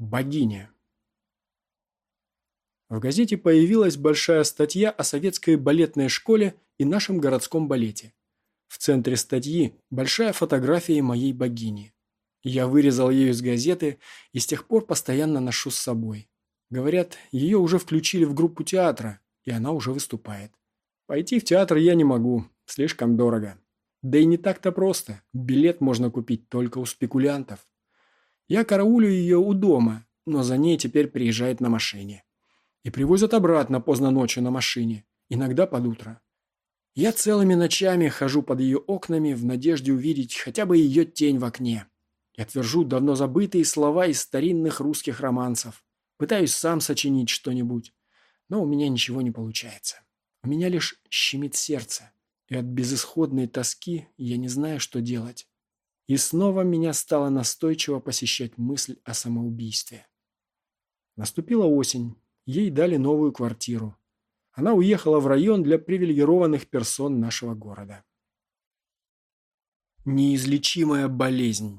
Богиня. В газете появилась большая статья о советской балетной школе и нашем городском балете. В центре статьи большая фотография моей богини. Я вырезал ее из газеты и с тех пор постоянно ношу с собой. Говорят, ее уже включили в группу театра, и она уже выступает. Пойти в театр я не могу, слишком дорого. Да и не так-то просто, билет можно купить только у спекулянтов. Я караулю ее у дома, но за ней теперь приезжает на машине. И привозят обратно поздно ночью на машине, иногда под утро. Я целыми ночами хожу под ее окнами в надежде увидеть хотя бы ее тень в окне. Я твержу давно забытые слова из старинных русских романсов. Пытаюсь сам сочинить что-нибудь, но у меня ничего не получается. У меня лишь щемит сердце, и от безысходной тоски я не знаю, что делать. И снова меня стала настойчиво посещать мысль о самоубийстве. Наступила осень, ей дали новую квартиру. Она уехала в район для привилегированных персон нашего города. Неизлечимая болезнь.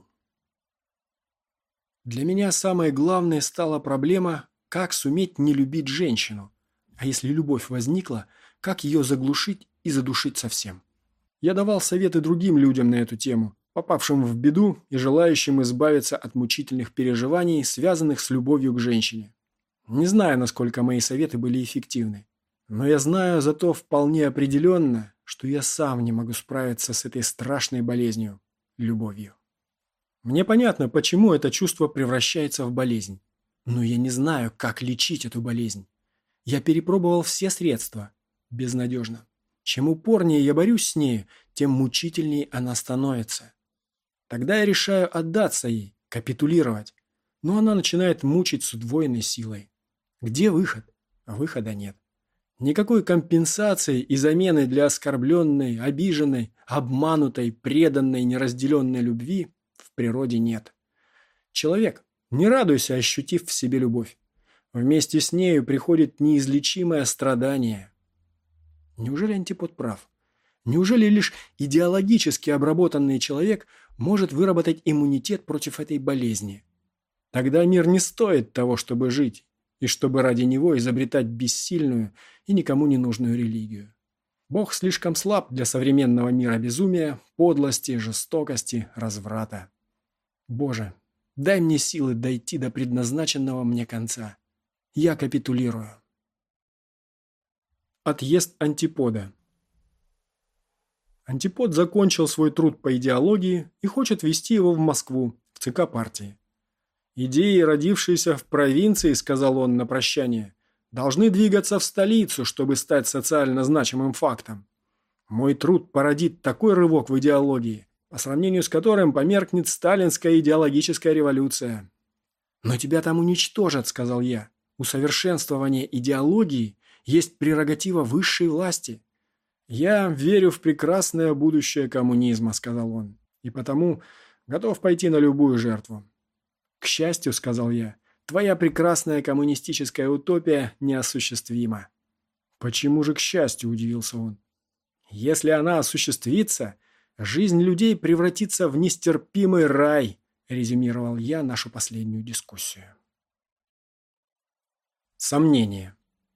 Для меня самой главной стала проблема, как суметь не любить женщину, а если любовь возникла, как ее заглушить и задушить совсем. Я давал советы другим людям на эту тему, попавшим в беду и желающим избавиться от мучительных переживаний, связанных с любовью к женщине. Не знаю, насколько мои советы были эффективны, но я знаю зато вполне определенно, что я сам не могу справиться с этой страшной болезнью – любовью. Мне понятно, почему это чувство превращается в болезнь, но я не знаю, как лечить эту болезнь. Я перепробовал все средства – безнадежно. Чем упорнее я борюсь с нею, тем мучительнее она становится. Тогда я решаю отдаться ей, капитулировать, но она начинает мучить с удвоенной силой. Где выход? Выхода нет. Никакой компенсации и замены для оскорбленной, обиженной, обманутой, преданной, неразделенной любви в природе нет. Человек, не радуйся, ощутив в себе любовь. Вместе с нею приходит неизлечимое страдание. Неужели антипод прав? Неужели лишь идеологически обработанный человек может выработать иммунитет против этой болезни? Тогда мир не стоит того, чтобы жить, и чтобы ради него изобретать бессильную и никому не нужную религию. Бог слишком слаб для современного мира безумия, подлости, жестокости, разврата. Боже, дай мне силы дойти до предназначенного мне конца. Я капитулирую. Отъезд антипода. Антипод закончил свой труд по идеологии и хочет везти его в Москву, в ЦК партии. «Идеи, родившиеся в провинции, — сказал он на прощание, — должны двигаться в столицу, чтобы стать социально значимым фактом. Мой труд породит такой рывок в идеологии, по сравнению с которым померкнет сталинская идеологическая революция». «Но тебя там уничтожат, — сказал я. Усовершенствование идеологии есть прерогатива высшей власти». «Я верю в прекрасное будущее коммунизма, — сказал он, — и потому готов пойти на любую жертву». «К счастью, — сказал я, — твоя прекрасная коммунистическая утопия неосуществима». «Почему же к счастью? — удивился он. «Если она осуществится, жизнь людей превратится в нестерпимый рай», — резюмировал я нашу последнюю дискуссию. Сомнение.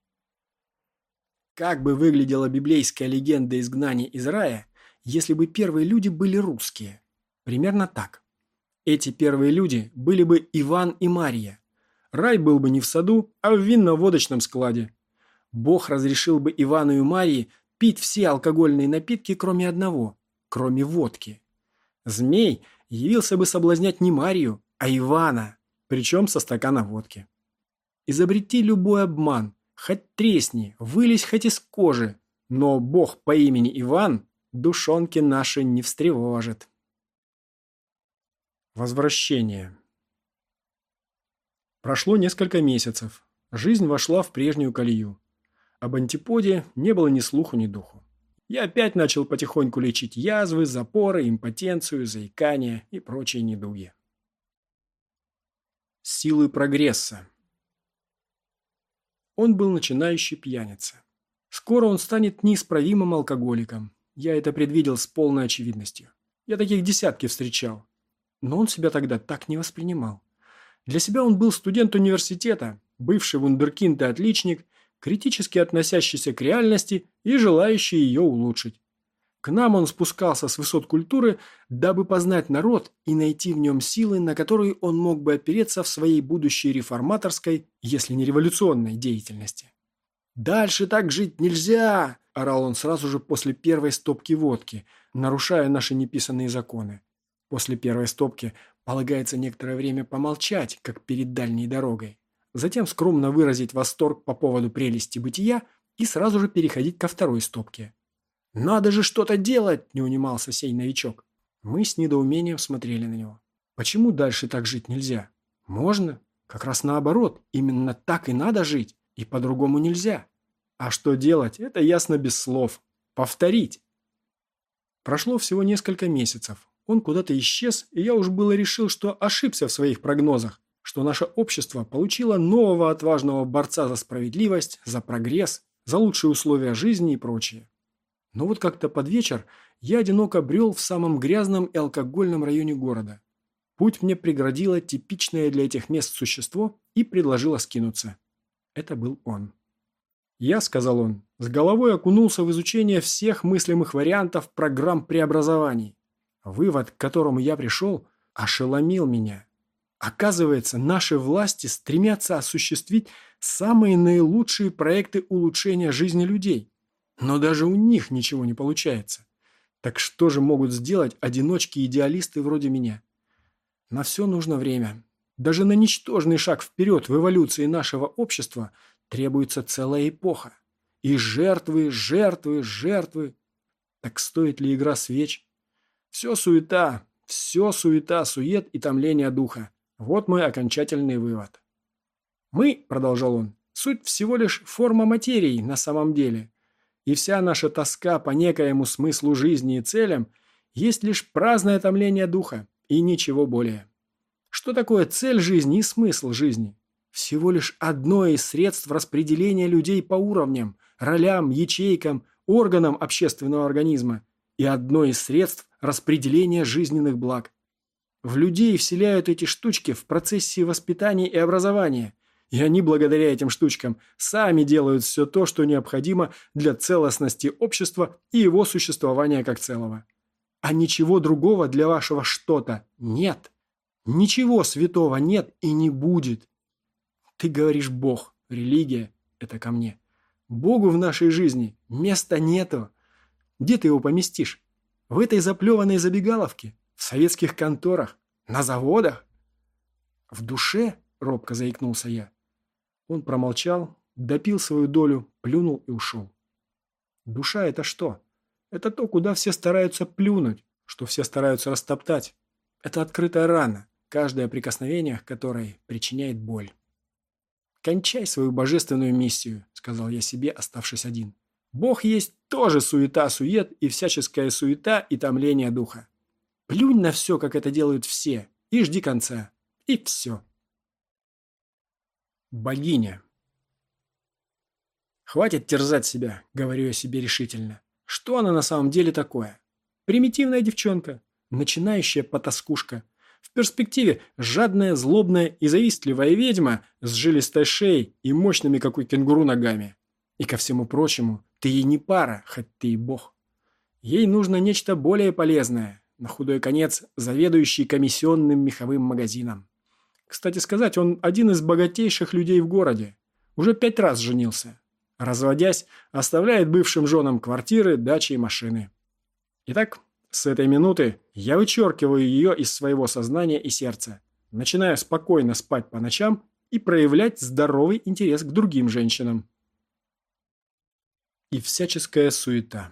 Как бы выглядела библейская легенда изгнания из рая, если бы первые люди были русские? Примерно так. Эти первые люди были бы Иван и Мария. Рай был бы не в саду, а в винно-водочном складе. Бог разрешил бы Ивану и Марии пить все алкогольные напитки, кроме одного, кроме водки. Змей явился бы соблазнять не Марию, а Ивана, причем со стакана водки. Изобрети любой обман, хоть тресни, вылезь хоть из кожи, но Бог по имени Иван душонки наши не встревожит. Возвращение. Прошло несколько месяцев. Жизнь вошла в прежнюю колею. Об антиподе не было ни слуху, ни духу. Я опять начал потихоньку лечить язвы, запоры, импотенцию, заикание и прочие недуги. Силы прогресса. Он был начинающий пьяница. Скоро он станет неисправимым алкоголиком. Я это предвидел с полной очевидностью. Я таких десятки встречал. Но он себя тогда так не воспринимал. Для себя он был студент университета, бывший вундеркинд и отличник, критически относящийся к реальности и желающий ее улучшить. К нам он спускался с высот культуры, дабы познать народ и найти в нем силы, на которые он мог бы опереться в своей будущей реформаторской, если не революционной деятельности. «Дальше так жить нельзя!» – орал он сразу же после первой стопки водки, нарушая наши неписанные законы. После первой стопки полагается некоторое время помолчать, как перед дальней дорогой, затем скромно выразить восторг по поводу прелести бытия и сразу же переходить ко второй стопке. «Надо же что-то делать!» – не унимался сей новичок. Мы с недоумением смотрели на него. «Почему дальше так жить нельзя? Можно? Как раз наоборот, именно так и надо жить, и по-другому нельзя. А что делать, это ясно без слов. Повторить!» Прошло всего несколько месяцев. Он куда-то исчез, и я уж было решил, что ошибся в своих прогнозах, что наше общество получило нового отважного борца за справедливость, за прогресс, за лучшие условия жизни и прочее. Но вот как-то под вечер я одиноко брел в самом грязном и алкогольном районе города. Путь мне преградило типичное для этих мест существо и предложило скинуться. Это был он. «Я, — сказал он, — с головой окунулся в изучение всех мыслимых вариантов программ преобразований. Вывод, к которому я пришел, ошеломил меня. Оказывается, наши власти стремятся осуществить самые наилучшие проекты улучшения жизни людей. Но даже у них ничего не получается. Так что же могут сделать одиночки-идеалисты вроде меня? На все нужно время. Даже на ничтожный шаг вперед в эволюции нашего общества требуется целая эпоха. И жертвы, жертвы, жертвы. Так стоит ли игра свеч? Все суета, сует и томление духа. Вот мой окончательный вывод. Мы, — продолжал он, — суть всего лишь форма материи на самом деле. И вся наша тоска по некоему смыслу жизни и целям есть лишь праздное томление духа и ничего более. Что такое цель жизни и смысл жизни? Всего лишь одно из средств распределения людей по уровням, ролям, ячейкам, органам общественного организма и одно из средств распределения жизненных благ. В людей вселяют эти штучки в процессе воспитания и образования, и они благодаря этим штучкам сами делают все то, что необходимо для целостности общества и его существования как целого. А ничего другого для вашего что-то нет. Ничего святого нет и не будет. Ты говоришь Бог, религия – это ко мне. Богу в нашей жизни места нету. Где ты его поместишь? В этой заплеванной забегаловке? В советских конторах? На заводах? В душе? Робко заикнулся я. Он промолчал, допил свою долю, плюнул и ушел. Душа – это что? Это то, куда все стараются плюнуть, что все стараются растоптать. Это открытая рана, каждое прикосновение к которой причиняет боль. «Кончай свою божественную миссию», – сказал я себе, оставшись один. «Бог есть тоже суета-сует и всяческая суета и томление духа. Плюнь на все, как это делают все, и жди конца. И все». Богиня. «Хватит терзать себя», — говорю я себе решительно. «Что она на самом деле такое? Примитивная девчонка, начинающая потаскушка. В перспективе жадная, злобная и завистливая ведьма с жилистой шеей и мощными, как у кенгуру, ногами. И ко всему прочему, ты ей не пара, хоть ты и бог. Ей нужно нечто более полезное, на худой конец заведующий комиссионным меховым магазином. Кстати сказать, он один из богатейших людей в городе. Уже 5 раз женился. Разводясь, оставляет бывшим женам квартиры, дачи и машины. Итак, с этой минуты я вычеркиваю ее из своего сознания и сердца, начинаю спокойно спать по ночам и проявлять здоровый интерес к другим женщинам. И всяческая суета.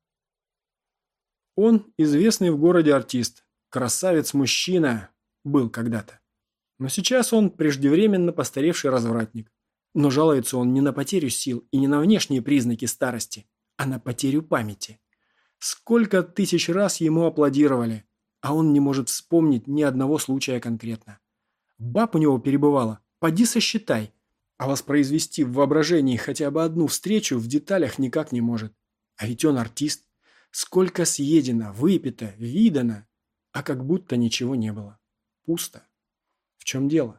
Он известный в городе артист, красавец-мужчина, был когда-то. Но сейчас он преждевременно постаревший развратник. Но жалуется он не на потерю сил и не на внешние признаки старости, а на потерю памяти. Сколько тысяч раз ему аплодировали, а он не может вспомнить ни одного случая конкретно. Баб у него перебывало, поди сосчитай, а воспроизвести в воображении хотя бы одну встречу в деталях никак не может. А ведь он артист. Сколько съедено, выпито, видано, а как будто ничего не было. Пусто. В чем дело?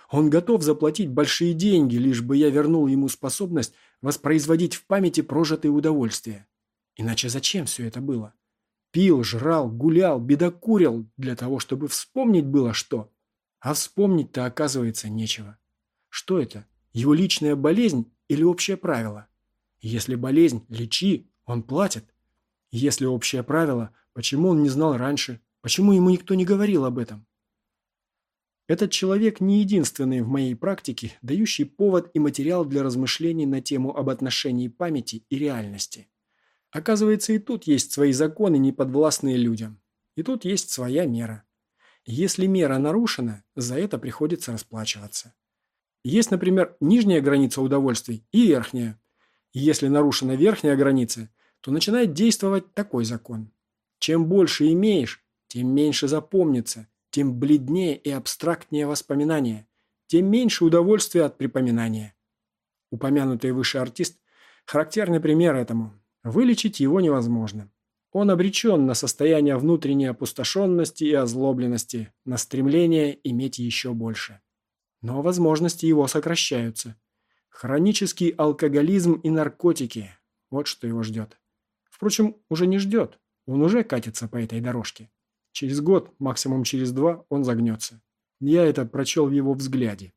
Он готов заплатить большие деньги, лишь бы я вернул ему способность воспроизводить в памяти прожитые удовольствия. Иначе зачем все это было? Пил, жрал, гулял, бедокурил для того, чтобы вспомнить было что. А вспомнить-то, оказывается, нечего. Что это? Его личная болезнь или общее правило? Если болезнь – лечи, он платит. Если общее правило, почему он не знал раньше? Почему ему никто не говорил об этом? Этот человек не единственный в моей практике, дающий повод и материал для размышлений на тему об отношении памяти и реальности. Оказывается, и тут есть свои законы, неподвластные людям. И тут есть своя мера. Если мера нарушена, за это приходится расплачиваться. Есть, например, нижняя граница удовольствий и верхняя. И если нарушена верхняя граница, то начинает действовать такой закон. Чем больше имеешь, тем меньше запомнится, тем бледнее и абстрактнее воспоминания, тем меньше удовольствия от припоминания. Упомянутый выше артист – характерный пример этому. Вылечить его невозможно. Он обречен на состояние внутренней опустошенности и озлобленности, на стремление иметь еще больше. Но возможности его сокращаются. Хронический алкоголизм и наркотики – вот что его ждет. Впрочем, уже не ждет, он уже катится по этой дорожке. Через год, максимум через 2, он загнется. Я это прочел в его взгляде.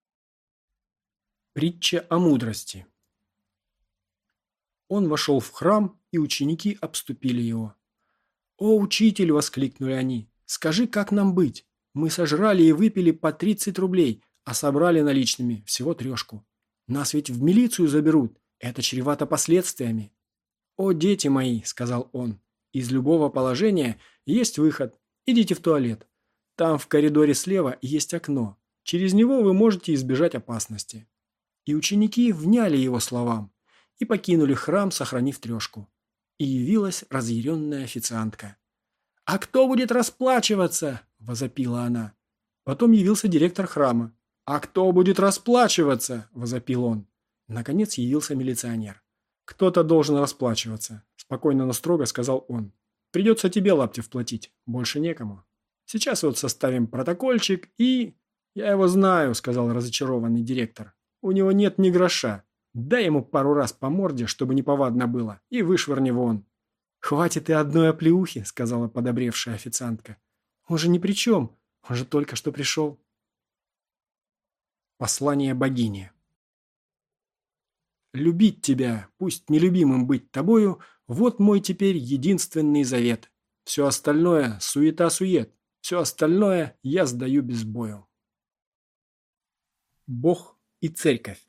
Притча о мудрости. Он вошел в храм, и ученики обступили его. «О, учитель!» – воскликнули они. «Скажи, как нам быть? Мы сожрали и выпили по 30 рублей, а собрали наличными всего 3. Нас ведь в милицию заберут. Это чревато последствиями». «О, дети мои!» – сказал он. «Из любого положения есть выход. Идите в туалет. Там в коридоре слева есть окно. Через него вы можете избежать опасности». И ученики вняли его словам и покинули храм, сохранив 3. И явилась разъяренная официантка. «А кто будет расплачиваться?» – возопила она. Потом явился директор храма. «А кто будет расплачиваться?» – возопил он. Наконец явился милиционер. «Кто-то должен расплачиваться», – спокойно, но строго сказал он. «Придется тебе, Лаптев, платить. Больше некому. Сейчас вот составим протокольчик и...» «Я его знаю», – сказал разочарованный директор. «У него нет ни гроша. Дай ему пару раз по морде, чтобы неповадно было, и вышвырни вон». «Хватит и одной оплеухи», – сказала подобревшая официантка. «Он же ни при чем. Он же только что пришел». Послание богини. «Любить тебя, пусть нелюбимым быть тобою, вот мой теперь единственный завет. Все остальное – суета-сует, все остальное я сдаю без бою». Бог и церковь.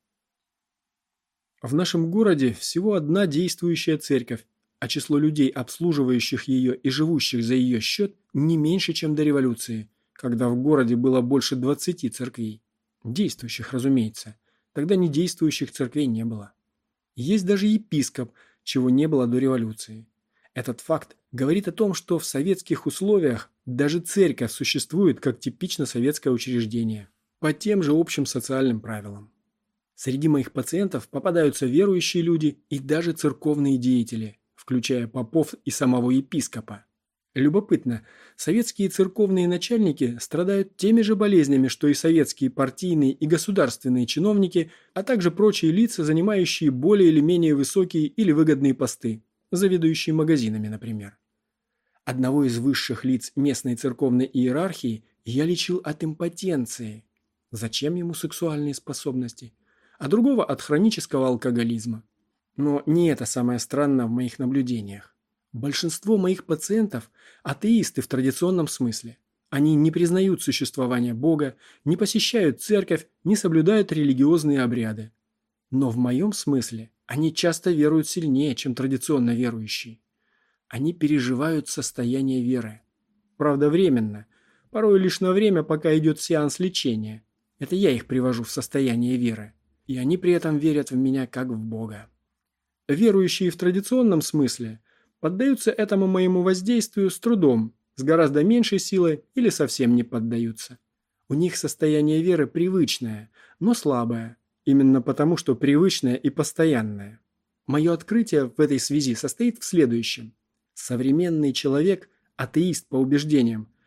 В нашем городе всего одна действующая церковь, а число людей, обслуживающих ее и живущих за ее счет, не меньше, чем до революции, когда в городе было больше 20 церквей. Действующих, разумеется. Тогда недействующих церквей не было. Есть даже епископ, чего не было до революции. Этот факт говорит о том, что в советских условиях даже церковь существует как типично советское учреждение, по тем же общим социальным правилам. Среди моих пациентов попадаются верующие люди и даже церковные деятели, включая попов и самого епископа. Любопытно, советские церковные начальники страдают теми же болезнями, что и советские партийные и государственные чиновники, а также прочие лица, занимающие более или менее высокие или выгодные посты, заведующие магазинами, например. Одного из высших лиц местной церковной иерархии я лечил от импотенции. Зачем ему сексуальные способности? А другого от хронического алкоголизма. Но не это самое странное в моих наблюдениях. Большинство моих пациентов – атеисты в традиционном смысле. Они не признают существование Бога, не посещают церковь, не соблюдают религиозные обряды. Но в моем смысле они часто веруют сильнее, чем традиционно верующие. Они переживают состояние веры. Правда, временно. Порой лишь на время, пока идет сеанс лечения. Это я их привожу в состояние веры. И они при этом верят в меня как в Бога. Верующие в традиционном смысле поддаются этому моему воздействию с трудом, с гораздо меньшей силой или совсем не поддаются. У них состояние веры привычное, но слабое, именно потому, что привычное и постоянное. Мое открытие в этой связи состоит в следующем. Современный человек, атеист по убеждениям,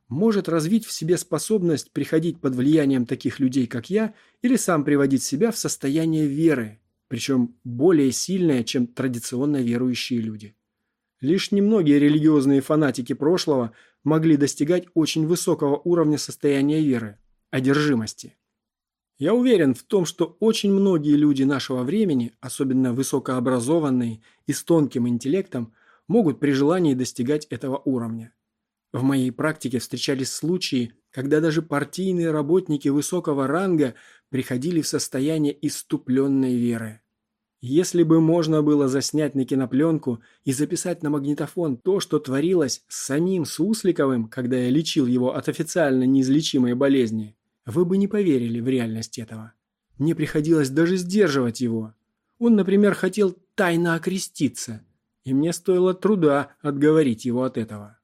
может развить в себе способность приходить под влиянием таких людей, как я, или сам приводить себя в состояние веры, причем более сильное, чем традиционно верующие люди. Лишь немногие религиозные фанатики прошлого могли достигать очень высокого уровня состояния веры, одержимости. Я уверен в том, что очень многие люди нашего времени, особенно высокообразованные и с тонким интеллектом, могут при желании достигать этого уровня. В моей практике встречались случаи, когда даже партийные работники высокого ранга приходили в состояние исступленной веры. Если бы можно было заснять на кинопленку и записать на магнитофон то, что творилось с самим Сусликовым, когда я лечил его от официально неизлечимой болезни, вы бы не поверили в реальность этого. Мне приходилось даже сдерживать его. Он, например, хотел тайно окреститься, и мне стоило труда отговорить его от этого.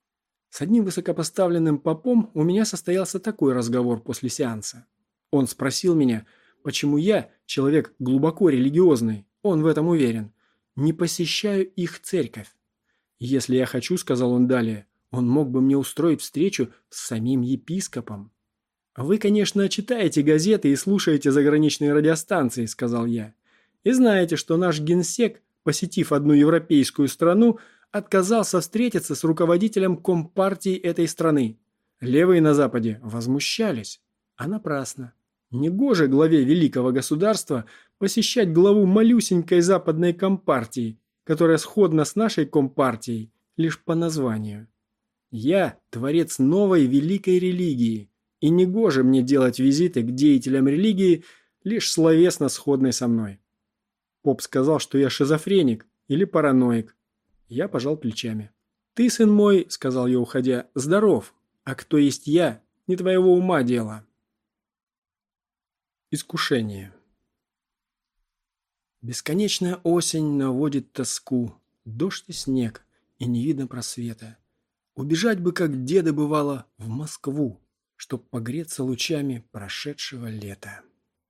С одним высокопоставленным попом у меня состоялся такой разговор после сеанса. Он спросил меня, почему я, человек глубоко религиозный, он в этом уверен, не посещаю их церковь. Если я хочу, сказал он далее, он мог бы мне устроить встречу с самим епископом. «Вы, конечно, читаете газеты и слушаете заграничные радиостанции», – сказал я. «И знаете, что наш генсек, посетив одну европейскую страну, отказался встретиться с руководителем компартии этой страны. Левые на Западе возмущались. А напрасно. Негоже главе великого государства посещать главу малюсенькой западной компартии, которая сходна с нашей компартией лишь по названию. Я – творец новой великой религии, и негоже мне делать визиты к деятелям религии, лишь словесно сходной со мной». Поп сказал, что я шизофреник или параноик. Я пожал плечами. «Ты, сын мой, — сказал я, уходя, — здоров, а кто есть я, не твоего ума дело». Искушение. Бесконечная осень наводит тоску, дождь и снег, и не видно просвета. Убежать бы, как деда бывало, в Москву, чтоб погреться лучами прошедшего лета.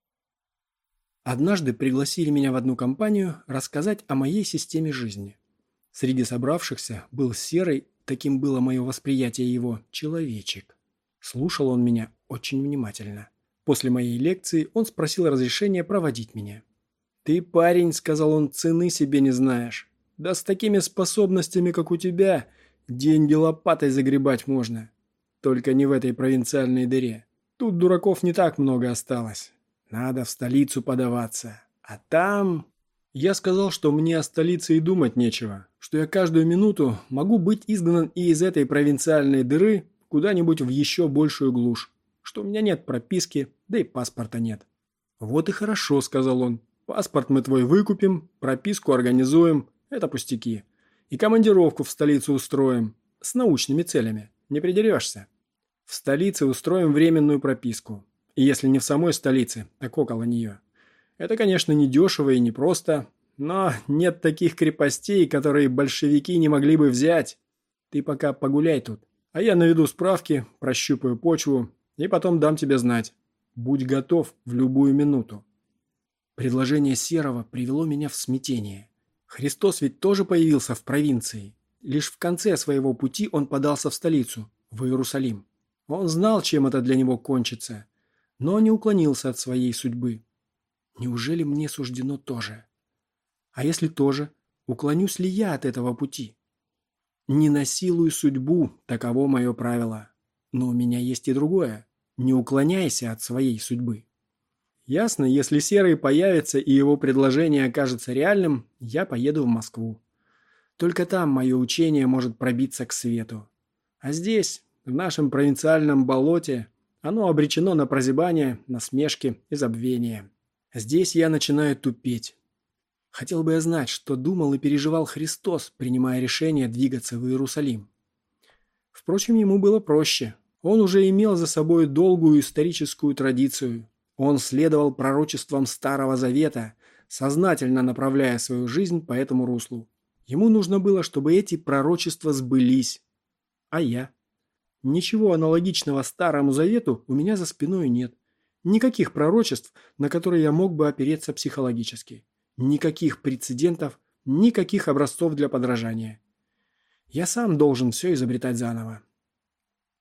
Однажды пригласили меня в одну компанию рассказать о моей системе жизни. Среди собравшихся был серый, таким было мое восприятие его, человечек. Слушал он меня очень внимательно. После моей лекции он спросил разрешения проводить меня. «Ты, парень, — сказал он, — цены себе не знаешь. Да с такими способностями, как у тебя, деньги лопатой загребать можно. Только не в этой провинциальной дыре. Тут дураков не так много осталось. Надо в столицу подаваться. А там...» Я сказал, что мне о столице и думать нечего, что я каждую минуту могу быть изгнан и из этой провинциальной дыры куда-нибудь в еще большую глушь, что у меня нет прописки, да и паспорта нет. «Вот и хорошо, — сказал он, — паспорт мы твой выкупим, прописку организуем, это пустяки, и командировку в столицу устроим, с научными целями, не придерешься. В столице устроим временную прописку, и если не в самой столице, так около нее. Это, конечно, не дешево и не просто, но нет таких крепостей, которые большевики не могли бы взять. Ты пока погуляй тут, а я наведу справки, прощупаю почву и потом дам тебе знать. Будь готов в любую минуту». Предложение Серого привело меня в смятение. Христос ведь тоже появился в провинции. Лишь в конце своего пути он подался в столицу, в Иерусалим. Он знал, чем это для него кончится, но не уклонился от своей судьбы. Неужели мне суждено тоже? А если тоже, уклонюсь ли я от этого пути? Не насилуй судьбу, таково мое правило. Но у меня есть и другое. Не уклоняйся от своей судьбы. Ясно, если Серый появится и его предложение окажется реальным, я поеду в Москву. Только там мое учение может пробиться к свету. А здесь, в нашем провинциальном болоте, оно обречено на прозябание, насмешки и забвение. Здесь я начинаю тупеть. Хотел бы я знать, что думал и переживал Христос, принимая решение двигаться в Иерусалим. Впрочем, ему было проще. Он уже имел за собой долгую историческую традицию. Он следовал пророчествам Старого Завета, сознательно направляя свою жизнь по этому руслу. Ему нужно было, чтобы эти пророчества сбылись. А я? Ничего аналогичного Старому Завету у меня за спиной нет. Никаких пророчеств, на которые я мог бы опереться психологически. Никаких прецедентов, никаких образцов для подражания. Я сам должен все изобретать заново.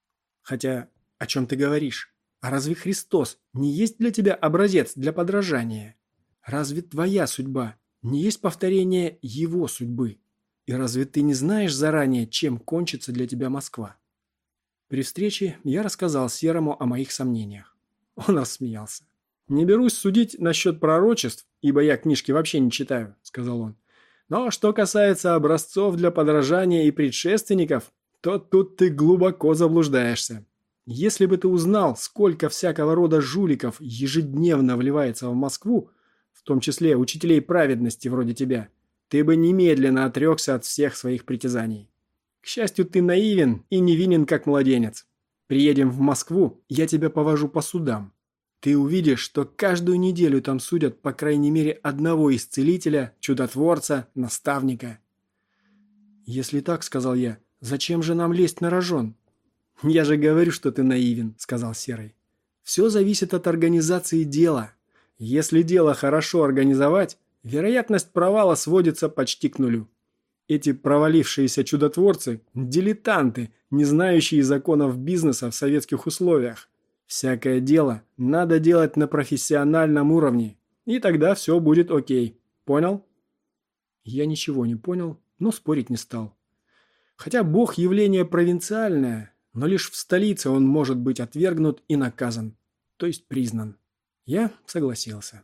Хотя, о чем ты говоришь? А разве Христос не есть для тебя образец для подражания? Разве твоя судьба не есть повторение Его судьбы? И разве ты не знаешь заранее, чем кончится для тебя Москва? При встрече я рассказал Серому о моих сомнениях. Он рассмеялся. «Не берусь судить насчет пророчеств, ибо я книжки вообще не читаю», — сказал он. «Но что касается образцов для подражания и предшественников, то тут ты глубоко заблуждаешься. Если бы ты узнал, сколько всякого рода жуликов ежедневно вливается в Москву, в том числе учителей праведности вроде тебя, ты бы немедленно отрекся от всех своих притязаний. К счастью, ты наивен и невинен, как младенец. Приедем в Москву, я тебя повожу по судам. Ты увидишь, что каждую неделю там судят по крайней мере одного исцелителя, чудотворца, наставника». «Если так, — сказал я, — зачем же нам лезть на рожон?» «Я же говорю, что ты наивен», — сказал Серый. «Все зависит от организации дела. Если дело хорошо организовать, вероятность провала сводится почти к нулю. Эти провалившиеся чудотворцы – дилетанты, не знающие законов бизнеса в советских условиях. Всякое дело надо делать на профессиональном уровне, и тогда все будет окей. Понял?» Я ничего не понял, но спорить не стал. Хотя Бог – явление провинциальное, но лишь в столице он может быть отвергнут и наказан, то есть признан. Я согласился.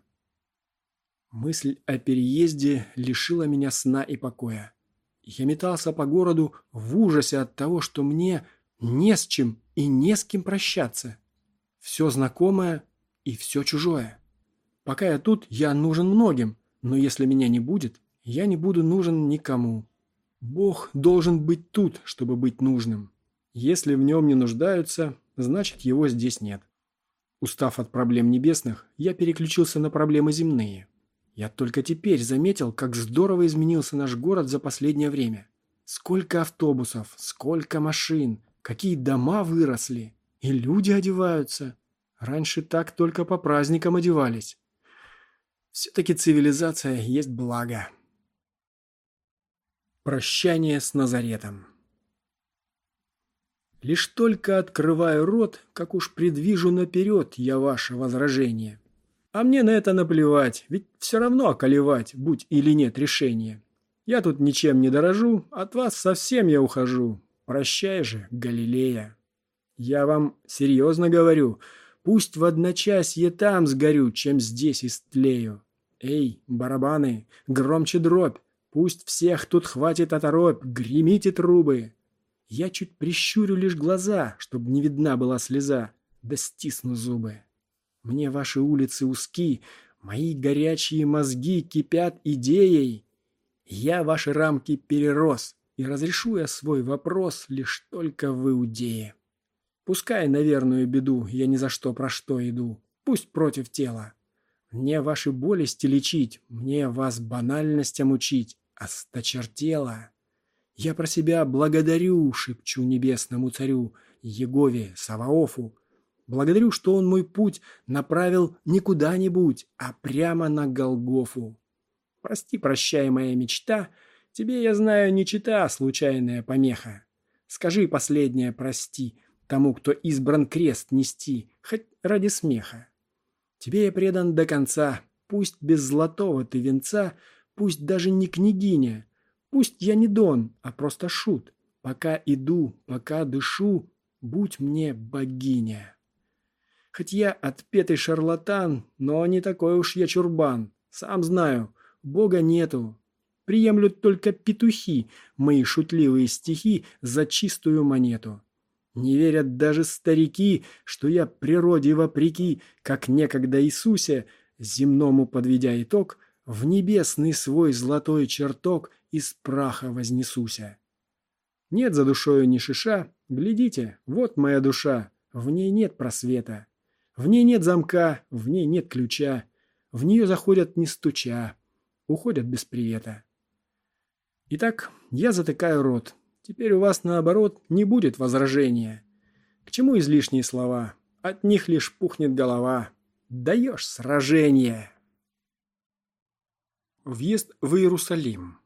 Мысль о переезде лишила меня сна и покоя. Я метался по городу в ужасе от того, что мне не с чем и не с кем прощаться. Все знакомое и все чужое. Пока я тут, я нужен многим, но если меня не будет, я не буду нужен никому. Бог должен быть тут, чтобы быть нужным. Если в нем не нуждаются, значит его здесь нет. Устав от проблем небесных, я переключился на проблемы земные. Я только теперь заметил, как здорово изменился наш город за последнее время. Сколько автобусов, сколько машин, какие дома выросли. И люди одеваются. Раньше так только по праздникам одевались. Все-таки цивилизация есть благо. Прощание с Назаретом. Лишь только открываю рот, как уж предвижу наперед я ваше возражение. А мне на это наплевать, ведь все равно околевать, будь или нет решения. Я тут ничем не дорожу, от вас совсем я ухожу. Прощай же, Галилея. Я вам серьезно говорю, пусть в одночасье там сгорю, чем здесь истлею. Эй, барабаны, громче дробь, пусть всех тут хватит оторопь, гремите трубы. Я чуть прищурю лишь глаза, чтоб не видна была слеза, да стисну зубы. Мне ваши улицы узки, мои горячие мозги кипят идеей. Я ваши рамки перерос, и разрешу я свой вопрос лишь только в Иудее. Пускай на верную беду я ни за что про что иду, пусть против тела. Мне ваши болести лечить, мне вас банальностям учить, осточертело. Я про себя благодарю, шепчу небесному царю, Егове, Саваофу. Благодарю, что он мой путь направил не куда-нибудь, а прямо на Голгофу. Прости, прощай, моя мечта, тебе, я знаю, не чита случайная помеха. Скажи последнее прости тому, кто избран крест нести, хоть ради смеха. Тебе я предан до конца, пусть без золотого ты венца, пусть даже не княгиня, пусть я не Дон, а просто шут. Пока иду, пока дышу, будь мне богиня. Хоть я отпетый шарлатан, но не такой уж я чурбан. Сам знаю, Бога нету. Приемлют только петухи мои шутливые стихи за чистую монету. Не верят даже старики, что я природе вопреки, как некогда Иисусе, земному подведя итог, в небесный свой золотой чертог из праха вознесуся. Нет за душою ни шиша, глядите, вот моя душа, в ней нет просвета. В ней нет замка, в ней нет ключа, в нее заходят не стуча, уходят без привета. Итак, я затыкаю рот. Теперь у вас, наоборот, не будет возражения. К чему излишние слова? От них лишь пухнет голова. Даешь сражение. Въезд в Иерусалим.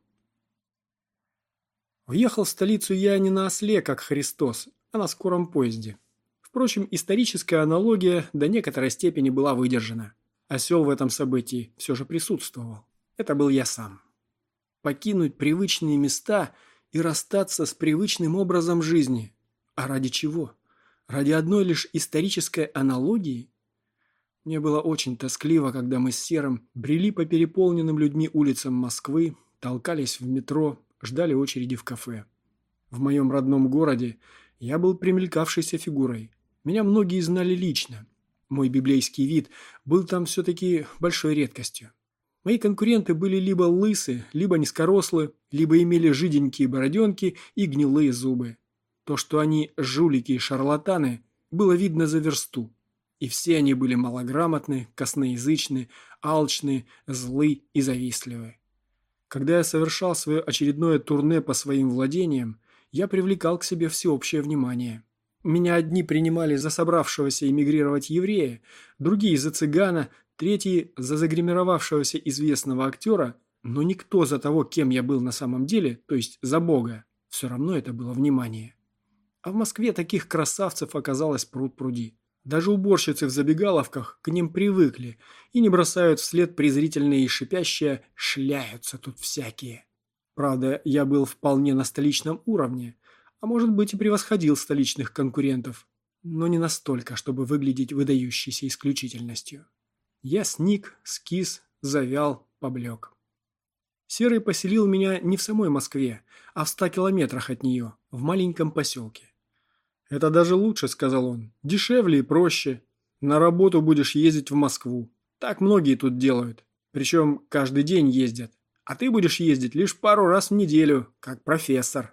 Въехал в столицу я не на осле, как Христос, а на скором поезде. Впрочем, историческая аналогия до некоторой степени была выдержана. Осел в этом событии все же присутствовал. Это был я сам. Покинуть привычные места и расстаться с привычным образом жизни. А ради чего? Ради одной лишь исторической аналогии? Мне было очень тоскливо, когда мы с Серым брели по переполненным людьми улицам Москвы, толкались в метро, ждали очереди в кафе. В моем родном городе я был примелькавшейся фигурой. Меня многие знали лично. Мой библейский вид был там все-таки большой редкостью. Мои конкуренты были либо лысы, либо низкорослы, либо имели жиденькие бороденки и гнилые зубы. То, что они жулики и шарлатаны, было видно за версту. И все они были малограмотны, косноязычны, алчны, злы и завистливы. Когда я совершал свое очередное турне по своим владениям, я привлекал к себе всеобщее внимание. Меня одни принимали за собравшегося эмигрировать еврея, другие за цыгана, третьи за загримировавшегося известного актера, но никто за того, кем я был на самом деле, то есть за Бога. Все равно это было внимание. А в Москве таких красавцев оказалось пруд-пруди. Даже уборщицы в забегаловках к ним привыкли и не бросают вслед презрительные и шипящие «шляются тут всякие». Правда, я был вполне на столичном уровне, а может быть и превосходил столичных конкурентов, но не настолько, чтобы выглядеть выдающейся исключительностью. Я сник, скис, завял, поблек. Серый поселил меня не в самой Москве, а в 100 километрах от нее, в маленьком поселке. «Это даже лучше», — сказал он, — «дешевле и проще. На работу будешь ездить в Москву. Так многие тут делают. Причем каждый день ездят. А ты будешь ездить лишь пару раз в неделю, как профессор».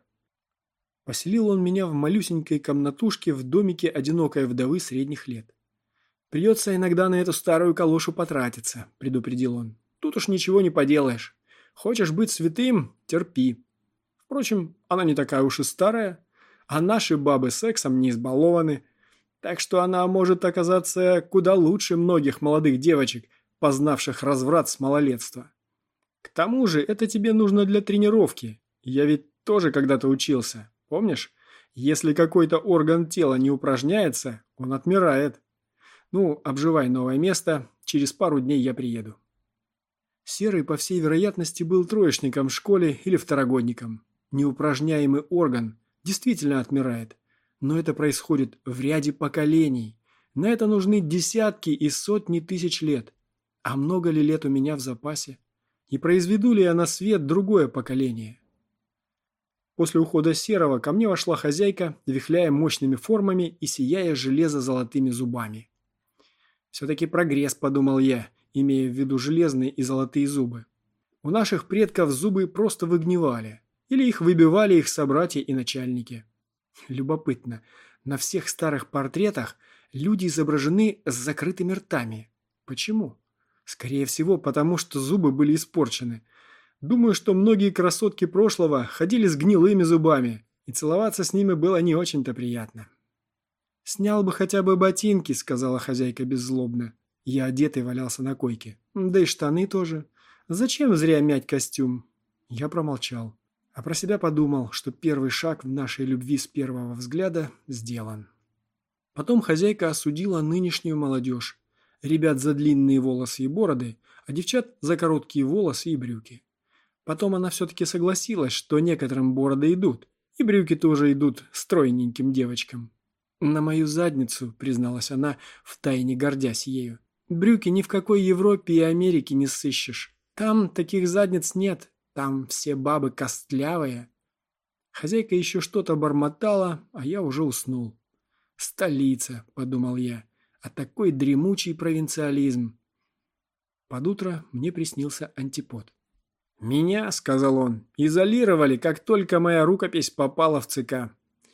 Поселил он меня в малюсенькой комнатушке в домике одинокой вдовы средних лет. «Придется иногда на эту старую калошу потратиться», — предупредил он. «Тут уж ничего не поделаешь. Хочешь быть святым — терпи. Впрочем, она не такая уж и старая. А наши бабы сексом не избалованы, так что она может оказаться куда лучше многих молодых девочек, познавших разврат с малолетства. К тому же это тебе нужно для тренировки. Я ведь тоже когда-то учился, помнишь? Если какой-то орган тела не упражняется, он отмирает. Ну, обживай новое место, через пару дней я приеду». Серый, по всей вероятности, был троечником в школе или второгодником. Неупражняемый орган действительно отмирает, но это происходит в ряде поколений. На это нужны десятки и сотни тысяч лет. А много ли лет у меня в запасе? И произведу ли я на свет другое поколение? После ухода Серого ко мне вошла хозяйка, вихляя мощными формами и сияя железо-золотыми зубами. «Все-таки прогресс», — подумал я, имея в виду железные и золотые зубы. У наших предков зубы просто выгнивали. Или их выбивали их собратья и начальники. Любопытно, на всех старых портретах люди изображены с закрытыми ртами. Почему? Скорее всего, потому что зубы были испорчены. Думаю, что многие красотки прошлого ходили с гнилыми зубами, и целоваться с ними было не очень-то приятно. «Снял бы хотя бы ботинки», — сказала хозяйка беззлобно. Я одетый валялся на койке. Да и штаны тоже. Зачем зря мять костюм? Я промолчал. А про себя подумал, что первый шаг в нашей любви с первого взгляда сделан. Потом хозяйка осудила нынешнюю молодежь. Ребят за длинные волосы и бороды, а девчат за короткие волосы и брюки. Потом она все-таки согласилась, что некоторым бороды идут, и брюки тоже идут стройненьким девочкам. «На мою задницу», — призналась она, втайне гордясь ею. «Брюки ни в какой Европе и Америке не сыщешь. Там таких задниц нет». Там все бабы костлявые. Хозяйка еще что-то бормотала, а я уже уснул. «Столица», — подумал я, — «а такой дремучий провинциализм». Под утро мне приснился антипод. «Меня, — сказал он, — изолировали, как только моя рукопись попала в ЦК.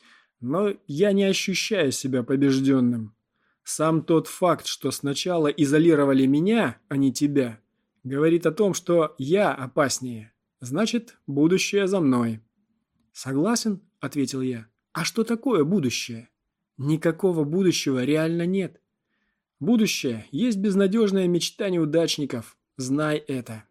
Но я не ощущаю себя побежденным. Сам тот факт, что сначала изолировали меня, а не тебя, говорит о том, что я опаснее. Значит, будущее за мной». «Согласен», — ответил я. «А что такое будущее?» «Никакого будущего реально нет. Будущее есть безнадежная мечта неудачников. Знай это».